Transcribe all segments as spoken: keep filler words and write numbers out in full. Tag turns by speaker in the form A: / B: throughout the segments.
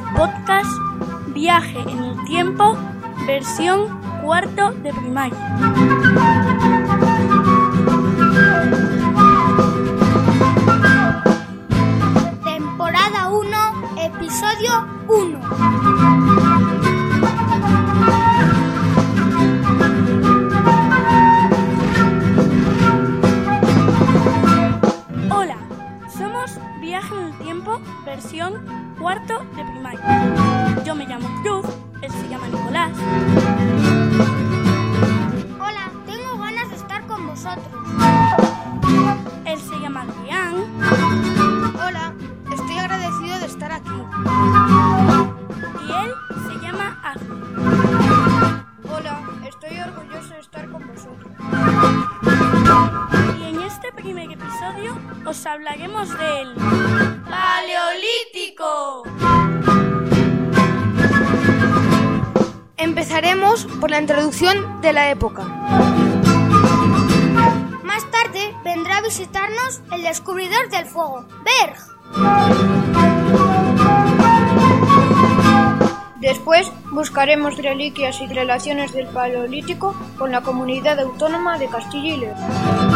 A: podcast Viaje en el Tiempo, versión cuarto de primaria.
B: Temporada uno, episodio uno.
A: Hola, somos Viaje en el Tiempo, versión cuarto de primaria. Yo me llamo Cruz, él se llama Nicolás.
B: Hola, tengo ganas de estar con vosotros.
A: Él se llama Adrián.
C: Hola, estoy agradecido de estar aquí.
A: Y él se llama Ángel.
C: Hola, estoy orgulloso de estar con vosotros.
A: Y en este primer episodio os hablaremos del
C: ¡Paleolítico! Empezaremos por la introducción de la época.
B: Más tarde vendrá a visitarnos el descubridor del fuego, Berg.
C: Después buscaremos reliquias y relaciones del Paleolítico con la comunidad autónoma de Castilla y León.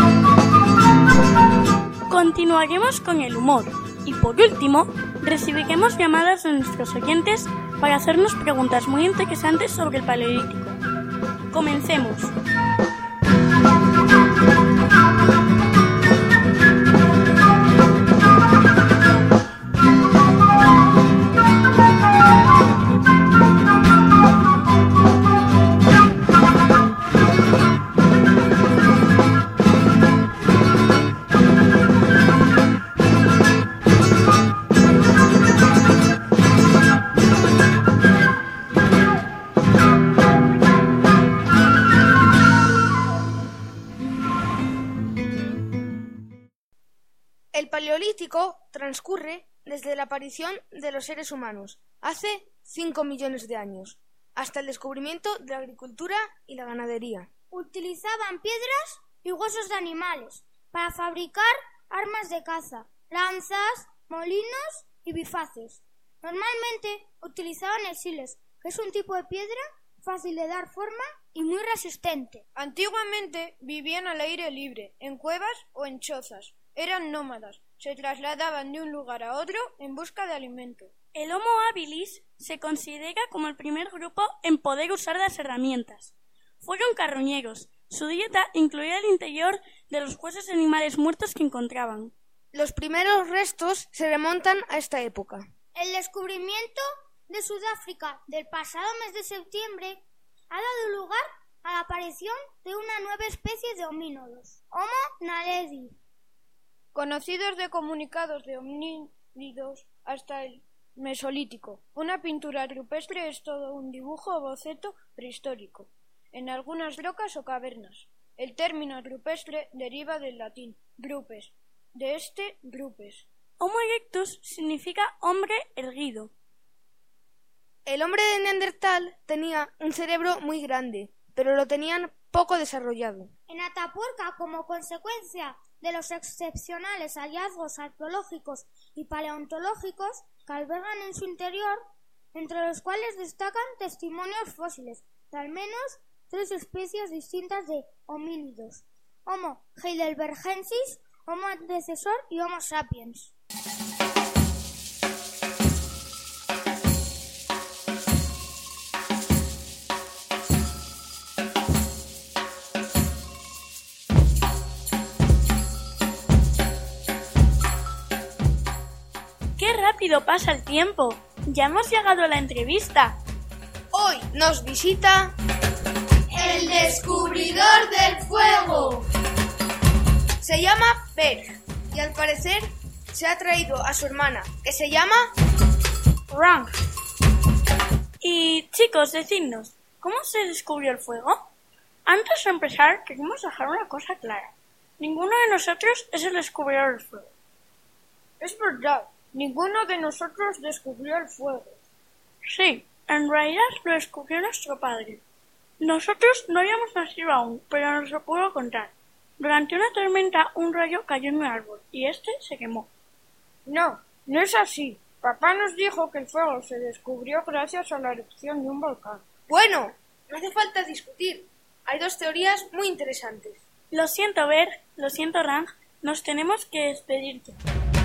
A: Continuaremos con el humor y por último recibiremos llamadas de nuestros oyentes para hacernos preguntas muy interesantes sobre el Paleolítico. Comencemos.
C: El Paleolítico transcurre desde la aparición de los seres humanos, hace cinco millones de años, hasta el descubrimiento de la agricultura y la ganadería.
B: Utilizaban piedras y huesos de animales para fabricar armas de caza, lanzas, molinos y bifaces. Normalmente utilizaban el siles, que es un tipo de piedra fácil de dar forma y muy resistente.
C: Antiguamente vivían al aire libre, en cuevas o en chozas. Eran nómadas, se trasladaban de un lugar a otro en busca de alimento.
A: El Homo habilis se considera como el primer grupo en poder usar las herramientas. Fueron carroñeros. Su dieta incluía el interior de los huesos de animales muertos que encontraban.
C: Los primeros restos se remontan a esta época.
B: El descubrimiento de Sudáfrica del pasado mes de septiembre ha dado lugar a la aparición de una nueva especie de homínidos, Homo naledi.
C: Conocidos de comunicados de homínidos hasta el Mesolítico. Una pintura rupestre es todo un dibujo o boceto prehistórico, en algunas rocas o cavernas. El término rupestre deriva del latín rupes, de este rupes.
A: Homo erectus significa hombre erguido.
C: El hombre de Neandertal tenía un cerebro muy grande, pero lo tenían poco desarrollado.
B: En Atapuerca, como consecuencia de los excepcionales hallazgos arqueológicos y paleontológicos que albergan en su interior, entre los cuales destacan testimonios fósiles de al menos tres especies distintas de homínidos: Homo heidelbergensis, Homo antecesor y Homo sapiens.
A: ¡Qué rápido pasa el tiempo! ¡Ya hemos llegado a la entrevista!
C: Hoy nos visita
B: el descubridor del fuego.
C: Se llama Berg y al parecer se ha traído a su hermana, que se llama
A: Rang. Y chicos, decidnos, ¿cómo se descubrió el fuego? Antes de empezar, queremos dejar una cosa clara. Ninguno de nosotros es el descubridor del fuego.
C: Es verdad. Ninguno de nosotros descubrió el fuego.
A: Sí, en realidad lo descubrió nuestro padre. Nosotros no habíamos nacido aún, pero nos lo puedo contar. Durante una tormenta un rayo cayó en mi árbol y este se quemó.
C: No, no es así. Papá nos dijo que el fuego se descubrió gracias a la erupción de un volcán.
D: Bueno, no hace falta discutir. Hay dos teorías muy interesantes.
A: Lo siento, Ver, lo siento, Rang, nos tenemos que despedir ya.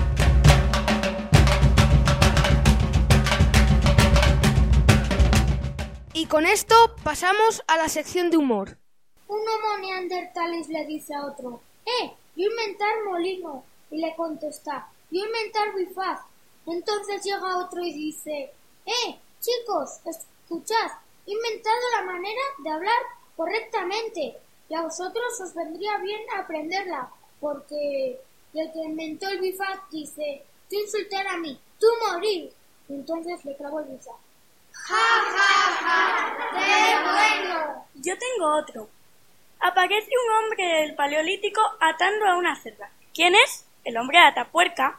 D: Y con esto pasamos a la sección de humor.
B: Un homo neandertalis le dice a otro, ¡eh! Yo inventar molino. Y le contesta, yo inventar bifaz. Entonces llega otro y dice, ¡eh! Chicos, escuchad, he inventado la manera de hablar correctamente. Y a vosotros os vendría bien aprenderla, porque el que inventó el bifaz dice, tú insultar a mí, tú morir. Y entonces le clavo el bifaz. ¡Ja, ja, ja! ¡Qué bueno!
A: Yo tengo otro. Aparece un hombre del Paleolítico atando a una cerda. ¿Quién es? El hombre Atapuerca.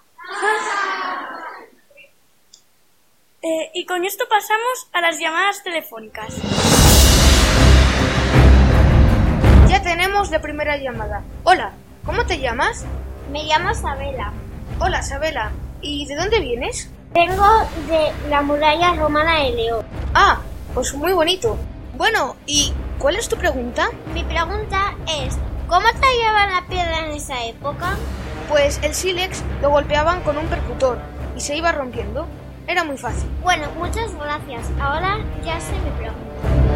A: eh, y con esto pasamos a las llamadas telefónicas.
D: Ya tenemos la primera llamada. Hola, ¿cómo te llamas?
B: Me llamo Sabela.
D: Hola, Sabela. ¿Y de dónde vienes?
B: Vengo de la muralla romana de León.
D: Ah, pues muy bonito. Bueno, ¿y cuál es tu pregunta?
B: Mi pregunta es, ¿cómo tallaban la piedra en esa época?
D: Pues el sílex lo golpeaban con un percutor y se iba rompiendo. Era muy fácil.
B: Bueno, muchas gracias. Ahora ya sé mi pregunta.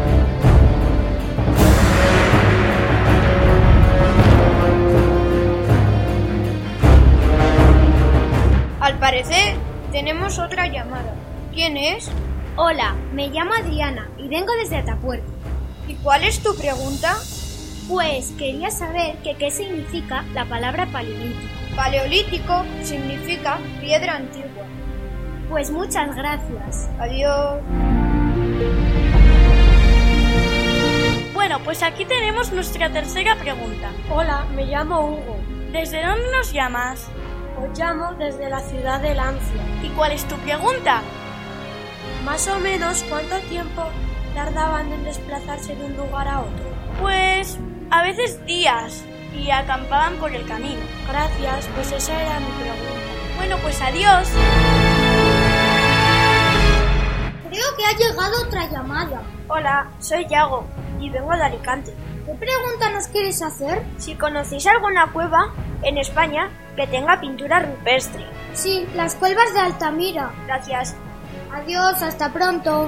C: Al parecer, tenemos otra llamada. ¿Quién es?
B: Hola, me llamo Adriana y vengo desde Atapuerca.
C: ¿Y cuál es tu pregunta?
B: Pues quería saber que qué significa la palabra paleolítico.
C: Paleolítico significa piedra antigua.
B: Pues muchas gracias.
C: Adiós.
A: Bueno, pues aquí tenemos nuestra tercera pregunta.
E: Hola, me llamo Hugo.
A: ¿Desde dónde nos llamas?
E: Os llamo desde la ciudad de Lancia.
A: ¿Y cuál es tu pregunta?
E: Más o menos, ¿cuánto tiempo tardaban en desplazarse de un lugar a otro?
A: Pues a veces días y acampaban por el camino.
E: Gracias, pues esa era mi pregunta.
A: Bueno, pues adiós.
B: Creo que ha llegado otra llamada.
E: Hola, soy Yago y vengo de Alicante.
B: ¿Qué pregunta nos quieres hacer?
E: Si conocéis alguna cueva en España que tenga pintura rupestre.
B: Sí, las cuevas de Altamira.
E: Gracias.
B: Adiós, hasta pronto.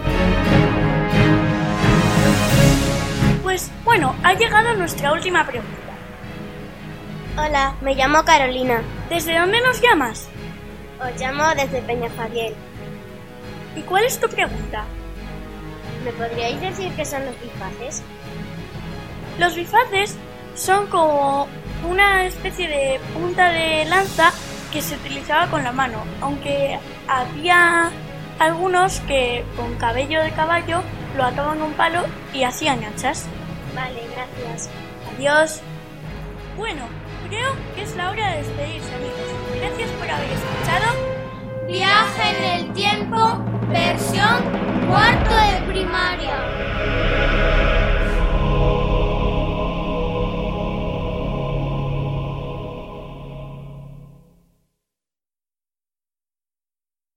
A: Pues bueno, ha llegado nuestra última pregunta.
E: Hola, me llamo Carolina.
A: ¿Desde dónde nos llamas?
E: Os llamo desde Peñafiel.
A: ¿Y cuál es tu pregunta?
E: ¿Me podríais decir qué son los bifaces?
A: Los bifaces son como una especie de punta de lanza que se utilizaba con la mano, aunque había algunos que con cabello de caballo lo ataban a un palo y hacían hachas.
E: Vale, gracias.
A: Adiós. Bueno, creo que es la hora de despedirse, amigos. Gracias por haber escuchado
B: Viaje en el tiempo, versión cuarto de primaria.